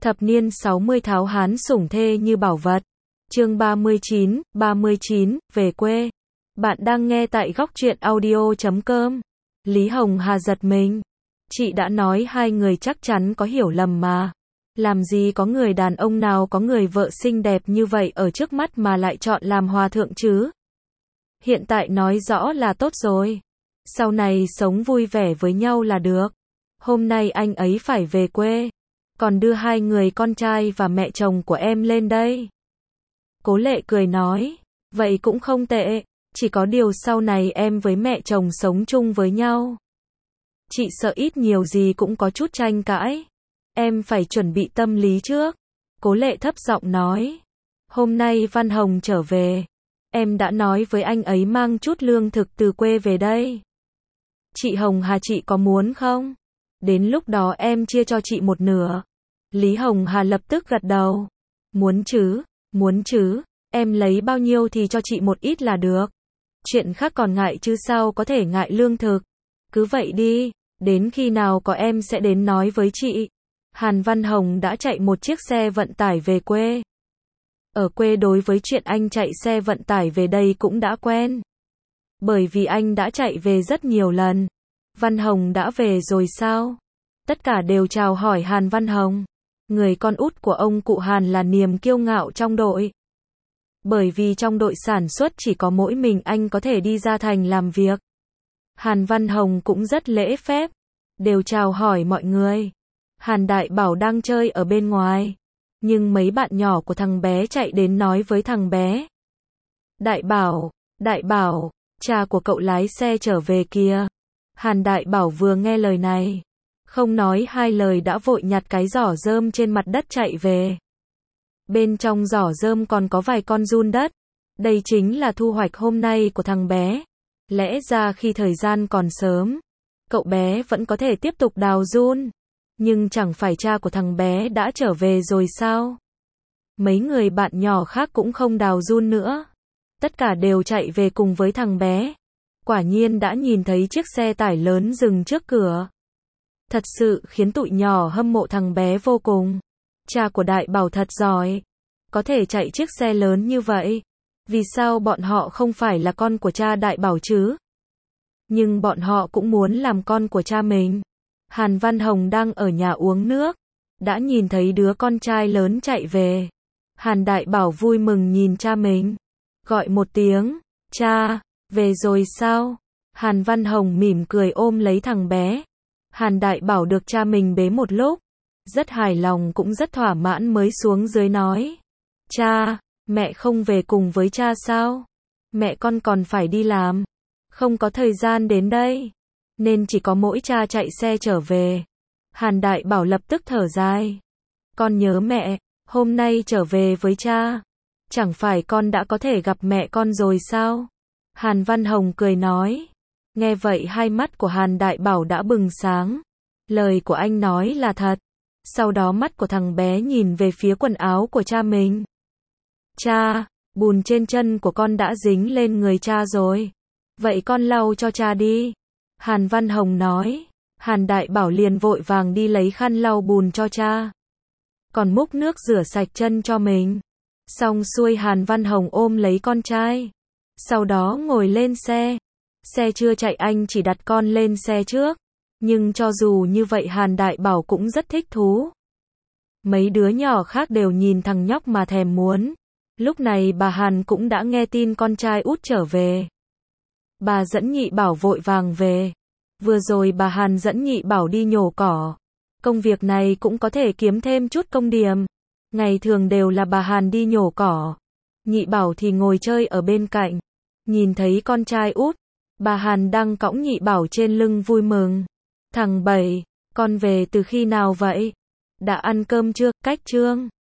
Thập niên 60 tháo hán sủng thê như bảo vật. Chương 39, về quê. Bạn đang nghe tại góc truyện audio.com. Lý Hồng Hà giật mình. Chị đã nói hai người chắc chắn có hiểu lầm mà. Làm gì có người đàn ông nào có người vợ xinh đẹp như vậy ở trước mắt mà lại chọn làm hòa thượng chứ? Hiện tại nói rõ là tốt rồi. Sau này sống vui vẻ với nhau là được. Hôm nay anh ấy phải về quê. Còn đưa hai người con trai và mẹ chồng của em lên đây. Cố Lệ cười nói, vậy cũng không tệ, chỉ có điều sau này em với mẹ chồng sống chung với nhau. Chị sợ ít nhiều gì cũng có chút tranh cãi. Em phải chuẩn bị tâm lý trước. Cố Lệ thấp giọng nói, hôm nay Văn Hồng trở về. Em đã nói với anh ấy mang chút lương thực từ quê về đây. Chị Hồng Hà, chị có muốn không? Đến lúc đó em chia cho chị một nửa. Lý Hồng Hà lập tức gật đầu. Muốn chứ, em lấy bao nhiêu thì cho chị một ít là được. Chuyện khác còn ngại chứ sao có thể ngại lương thực. Cứ vậy đi, đến khi nào có em sẽ đến nói với chị. Hàn Văn Hồng đã chạy một chiếc xe vận tải về quê. Ở quê đối với chuyện anh chạy xe vận tải về đây cũng đã quen. Bởi vì anh đã chạy về rất nhiều lần. Văn Hồng đã về rồi sao? Tất cả đều chào hỏi Hàn Văn Hồng. Người con út của ông cụ Hàn là niềm kiêu ngạo trong đội. Bởi vì trong đội sản xuất chỉ có mỗi mình anh có thể đi ra thành làm việc. Hàn Văn Hồng cũng rất lễ phép. Đều chào hỏi mọi người. Hàn Đại Bảo đang chơi ở bên ngoài. Nhưng mấy bạn nhỏ của thằng bé chạy đến nói với thằng bé. Đại Bảo, cha của cậu lái xe trở về kìa. Hàn Đại Bảo vừa nghe lời này, không nói hai lời đã vội nhặt cái giỏ rơm trên mặt đất chạy về. Bên trong giỏ rơm còn có vài con giun đất. Đây chính là thu hoạch hôm nay của thằng bé. Lẽ ra khi thời gian còn sớm, cậu bé vẫn có thể tiếp tục đào giun. Nhưng chẳng phải cha của thằng bé đã trở về rồi sao? Mấy người bạn nhỏ khác cũng không đào giun nữa. Tất cả đều chạy về cùng với thằng bé. Quả nhiên đã nhìn thấy chiếc xe tải lớn dừng trước cửa. Thật sự khiến tụi nhỏ hâm mộ thằng bé vô cùng. Cha của Đại Bảo thật giỏi. Có thể chạy chiếc xe lớn như vậy. Vì sao bọn họ không phải là con của cha Đại Bảo chứ? Nhưng bọn họ cũng muốn làm con của cha mình. Hàn Văn Hồng đang ở nhà uống nước. Đã nhìn thấy đứa con trai lớn chạy về. Hàn Đại Bảo vui mừng nhìn cha mình. Gọi một tiếng, cha, về rồi sao? Hàn Văn Hồng mỉm cười ôm lấy thằng bé. Hàn Đại Bảo được cha mình bế một lúc. Rất hài lòng cũng rất thỏa mãn mới xuống dưới nói. Cha, mẹ không về cùng với cha sao? Mẹ con còn phải đi làm. Không có thời gian đến đây. Nên chỉ có mỗi cha chạy xe trở về. Hàn Đại Bảo lập tức thở dài. Con nhớ mẹ, hôm nay trở về với cha. Chẳng phải con đã có thể gặp mẹ con rồi sao? Hàn Văn Hồng cười nói. Nghe vậy hai mắt của Hàn Đại Bảo đã bừng sáng. Lời của anh nói là thật. Sau đó mắt của thằng bé nhìn về phía quần áo của cha mình. Cha, bùn trên chân của con đã dính lên người cha rồi. Vậy con lau cho cha đi. Hàn Văn Hồng nói. Hàn Đại Bảo liền vội vàng đi lấy khăn lau bùn cho cha. Còn múc nước rửa sạch chân cho mình. Xong xuôi Hàn Văn Hồng ôm lấy con trai. Sau đó ngồi lên xe. Xe chưa chạy anh chỉ đặt con lên xe trước. Nhưng cho dù như vậy Hàn Đại Bảo cũng rất thích thú. Mấy đứa nhỏ khác đều nhìn thằng nhóc mà thèm muốn. Lúc này bà Hàn cũng đã nghe tin con trai út trở về. Bà dẫn Nhị Bảo vội vàng về. Vừa rồi bà Hàn dẫn Nhị Bảo đi nhổ cỏ. Công việc này cũng có thể kiếm thêm chút công điểm. Ngày thường đều là bà Hàn đi nhổ cỏ. Nhị Bảo thì ngồi chơi ở bên cạnh. Nhìn thấy con trai út, bà Hàn đang cõng Nhị Bảo trên lưng vui mừng. Thằng Bảy, con về từ khi nào vậy? Đã ăn cơm chưa? Cách Trương.